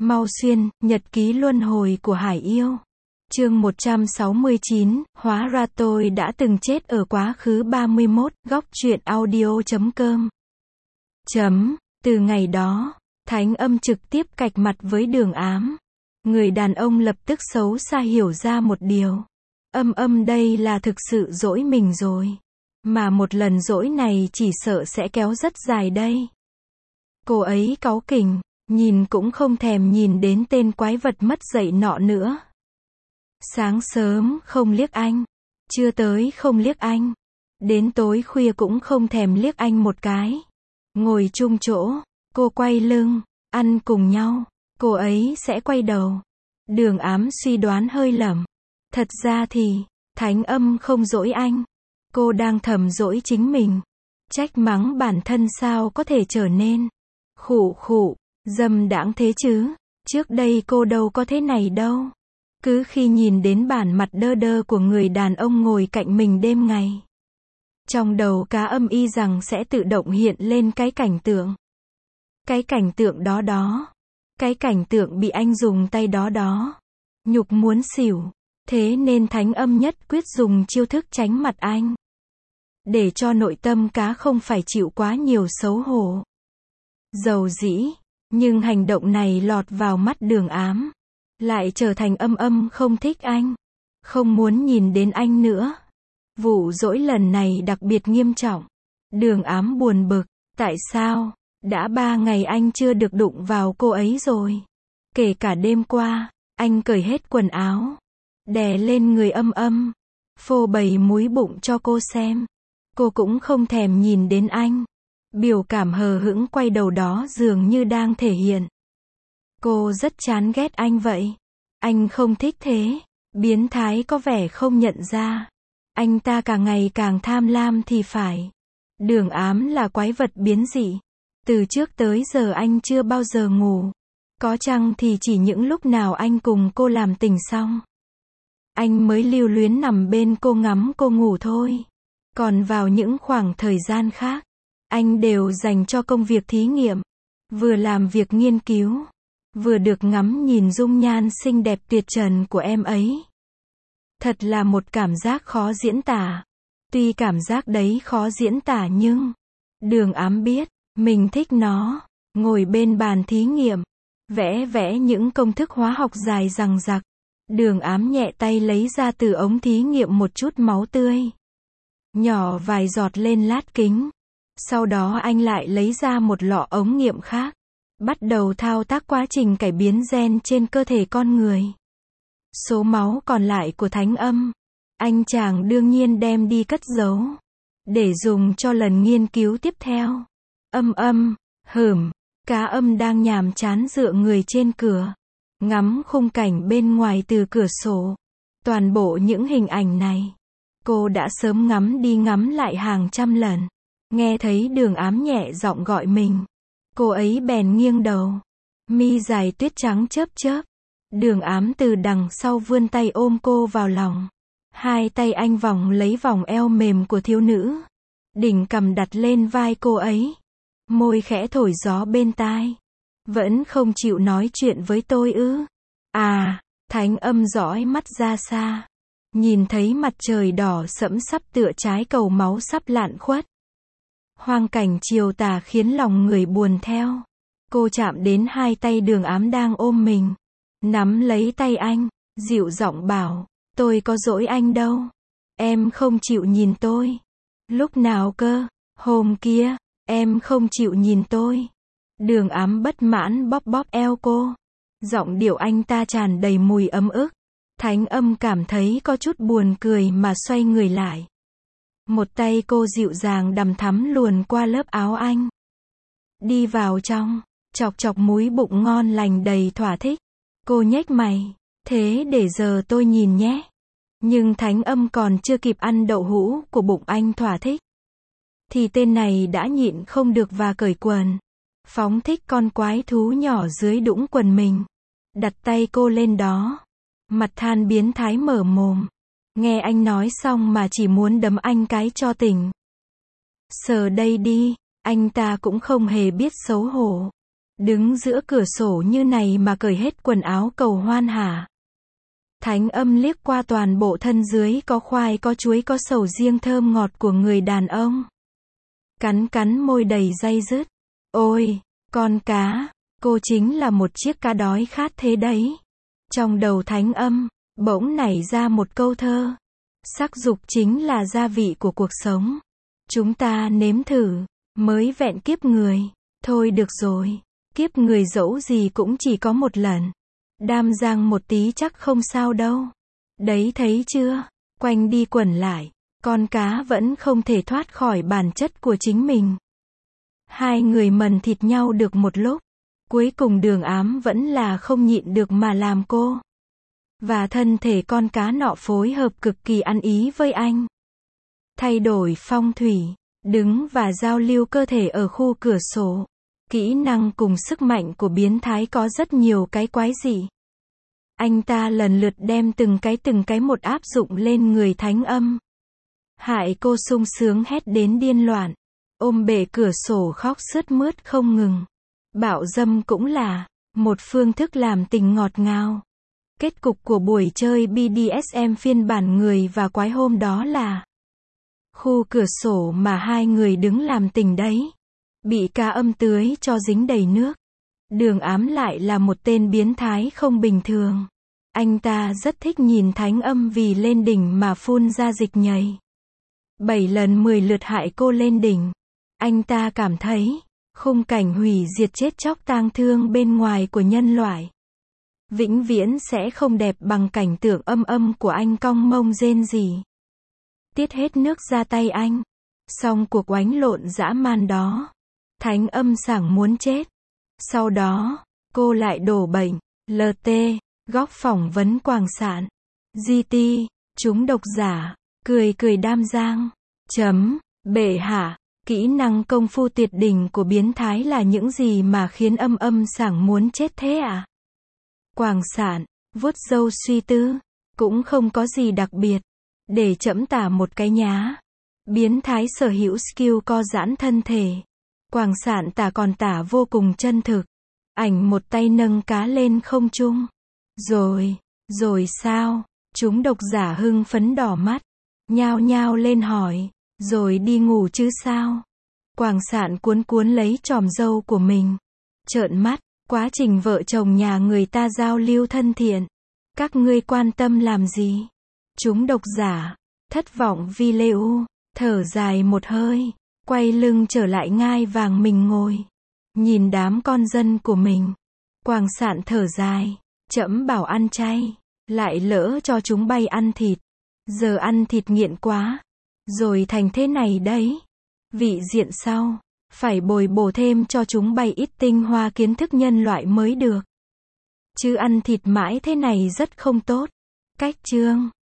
Mau xuyên, nhật ký luân hồi của Hải Yêu. Chương 169, hóa ra tôi đã từng chết ở quá khứ 31, góc truyện audio.com. Từ ngày đó, Thánh Âm trực tiếp cạch mặt với Đường Ám. Người đàn ông lập tức xấu xa hiểu ra một điều. Âm đây là thực sự dỗi mình rồi. Mà một lần dỗi này chỉ sợ sẽ kéo rất dài đây. Cô ấy cáu kỉnh, nhìn cũng không thèm nhìn đến tên quái vật mất dạy nọ nữa. Sáng sớm không liếc anh, trưa tới không liếc anh, đến tối khuya cũng không thèm liếc anh một cái. Ngồi chung chỗ, cô quay lưng, ăn cùng nhau, cô ấy sẽ quay đầu. Đường Ám suy đoán hơi lầm. Thật ra thì, Thánh Âm không dỗi anh. Cô đang thầm dỗi chính mình. Trách mắng bản thân sao có thể trở nên khụ, dâm đãng thế chứ. Trước đây cô đâu có thế này đâu. Cứ khi nhìn đến bản mặt đơ đơ của người đàn ông ngồi cạnh mình đêm ngày, trong đầu cá âm y rằng sẽ tự động hiện lên cái cảnh tượng. Cái cảnh tượng đó. Cái cảnh tượng bị anh dùng tay đó. Nhục muốn xỉu. Thế nên Thánh Âm nhất quyết dùng chiêu thức tránh mặt anh. Để cho nội tâm cá không phải chịu quá nhiều xấu hổ. Dầu dĩ, nhưng hành động này lọt vào mắt Đường Ám. Lại trở thành Âm không thích anh. Không muốn nhìn đến anh nữa. Vụ dỗi lần này đặc biệt nghiêm trọng. Đường Ám buồn bực. Tại sao? Đã 3 ngày anh chưa được đụng vào cô ấy rồi. Kể cả đêm qua, anh cởi hết quần áo. Đè lên người Âm. Phô bày múi bụng cho cô xem. Cô cũng không thèm nhìn đến anh. Biểu cảm hờ hững quay đầu đó dường như đang thể hiện. Cô rất chán ghét anh vậy. Anh không thích thế. Biến thái có vẻ không nhận ra. Anh ta càng ngày càng tham lam thì phải. Đường Ám là quái vật biến dị. Từ trước tới giờ anh chưa bao giờ ngủ. Có chăng thì chỉ những lúc nào anh cùng cô làm tình xong, anh mới lưu luyến nằm bên cô ngắm cô ngủ thôi. Còn vào những khoảng thời gian khác, anh đều dành cho công việc thí nghiệm. Vừa làm việc nghiên cứu, vừa được ngắm nhìn dung nhan xinh đẹp tuyệt trần của em ấy. Thật là một cảm giác khó diễn tả. Tuy cảm giác đấy khó diễn tả nhưng Đường Ám biết, mình thích nó. Ngồi bên bàn thí nghiệm, vẽ những công thức hóa học dài dằng dặc. Đường Ám nhẹ tay lấy ra từ ống thí nghiệm một chút máu tươi. Nhỏ vài giọt lên lát kính. Sau đó anh lại lấy ra một lọ ống nghiệm khác. Bắt đầu thao tác quá trình cải biến gen trên cơ thể con người. Số máu còn lại của Thánh Âm, anh chàng đương nhiên đem đi cất giấu. Để dùng cho lần nghiên cứu tiếp theo. Cá Âm đang nhàm chán dựa người trên cửa. Ngắm khung cảnh bên ngoài từ cửa sổ. Toàn bộ những hình ảnh này, cô đã sớm ngắm đi ngắm lại hàng trăm lần. Nghe thấy Đường Ám nhẹ giọng gọi mình, cô ấy bèn nghiêng đầu. Mi dài tuyết trắng chớp. Đường Ám từ đằng sau vươn tay ôm cô vào lòng. Hai tay anh vòng lấy vòng eo mềm của thiếu nữ. Đỉnh cằm đặt lên vai cô ấy. Môi khẽ thổi gió bên tai. Vẫn không chịu nói chuyện với tôi ư? Thánh Âm dõi mắt ra xa. Nhìn thấy mặt trời đỏ sẫm sắp tựa trái cầu máu sắp lặn khuất. Hoang cảnh chiều tà khiến lòng người buồn theo. Cô chạm đến hai tay Đường Ám đang ôm mình. Nắm lấy tay anh, dịu giọng bảo, tôi có dỗi anh đâu. Em không chịu nhìn tôi. Lúc nào cơ? Hôm kia, em không chịu nhìn tôi. Đường Ám bất mãn bóp eo cô. Giọng điệu anh ta tràn đầy mùi ấm ức. Thánh Âm cảm thấy có chút buồn cười mà xoay người lại. Một tay cô dịu dàng đằm thắm luồn qua lớp áo anh. Đi vào trong, chọc múi bụng ngon lành đầy thỏa thích. Cô nhếch mày, thế để giờ tôi nhìn nhé. Nhưng Thánh Âm còn chưa kịp ăn đậu hũ của bụng anh thỏa thích, thì tên này đã nhịn không được và cởi quần. Phóng thích con quái thú nhỏ dưới đũng quần mình. Đặt tay cô lên đó. Mặt than biến thái mở mồm. Nghe anh nói xong mà chỉ muốn đấm anh cái cho tỉnh. Sờ đây đi. Anh ta cũng không hề biết xấu hổ. Đứng giữa cửa sổ như này mà cởi hết quần áo cầu hoan hả? Thánh Âm liếc qua toàn bộ thân dưới có khoai có chuối có sầu riêng thơm ngọt của người đàn ông. Cắn cắn môi đầy day dứt. Ôi, con cá, cô chính là một chiếc cá đói khát thế đấy. Trong đầu Thánh Âm, bỗng nảy ra một câu thơ. Sắc dục chính là gia vị của cuộc sống. Chúng ta nếm thử, mới vẹn kiếp người. Thôi được rồi, kiếp người dẫu gì cũng chỉ có một lần. Đam giang một tí chắc không sao đâu. Đấy thấy chưa, quanh đi quẩn lại, con cá vẫn không thể thoát khỏi bản chất của chính mình. Hai người mần thịt nhau được một lúc. Cuối cùng Đường Ám vẫn là không nhịn được mà làm cô. Và thân thể con cá nọ phối hợp cực kỳ ăn ý với anh. Thay đổi phong thủy, đứng và giao lưu cơ thể ở khu cửa sổ. Kỹ năng cùng sức mạnh của biến thái có rất nhiều cái quái dị. Anh ta lần lượt đem từng cái một áp dụng lên người Thánh Âm. Hại cô sung sướng hét đến điên loạn. Ôm bể cửa sổ khóc sướt mướt không ngừng. Bạo dâm cũng là một phương thức làm tình ngọt ngào. Kết cục của buổi chơi BDSM phiên bản người và quái hôm đó là khu cửa sổ mà hai người đứng làm tình đấy. Bị cá âm tưới cho dính đầy nước. Đường Ám lại là một tên biến thái không bình thường. Anh ta rất thích nhìn Thánh Âm vì lên đỉnh mà phun ra dịch nhầy. 7 lần 10 lượt hại cô lên đỉnh. Anh ta cảm thấy khung cảnh hủy diệt chết chóc tang thương bên ngoài của nhân loại vĩnh viễn sẽ không đẹp bằng cảnh tượng âm của anh cong mông rên rỉ. Tiết hết nước ra tay anh. Xong cuộc oánh lộn dã man đó. Thánh Âm sảng muốn chết. Sau đó, cô lại đổ bệnh. LT, góc phỏng vấn Quảng Sạn. GT, chúng độc giả, cười đam giang. Bệ hạ, kỹ năng công phu tuyệt đỉnh của biến thái là những gì mà khiến Âm sảng muốn chết thế à? Quảng Sạn, vuốt râu suy tư. Cũng không có gì đặc biệt. Để trẫm tả một cái nhá. Biến thái sở hữu skill co giãn thân thể. Quảng Sạn tả còn tả vô cùng chân thực. Ảnh một tay nâng cá lên không trung. Rồi sao? Chúng độc giả hưng phấn đỏ mắt. Nhao nhao lên hỏi. Rồi đi ngủ chứ sao? Quảng Sạn cuốn lấy chòm râu của mình. Trợn mắt, quá trình vợ chồng nhà người ta giao lưu thân thiện. Các ngươi quan tâm làm gì? Chúng độc giả, thất vọng vi lêu, thở dài một hơi. Quay lưng trở lại ngai vàng mình ngồi. Nhìn đám con dân của mình. Quảng Sạn thở dài. Trẫm bảo ăn chay. Lại lỡ cho chúng bay ăn thịt. Giờ ăn thịt nghiện quá. Rồi thành thế này đấy. Vị diện sau. Phải bồi bổ thêm cho chúng bay ít tinh hoa kiến thức nhân loại mới được. Chứ ăn thịt mãi thế này rất không tốt. Cách chương.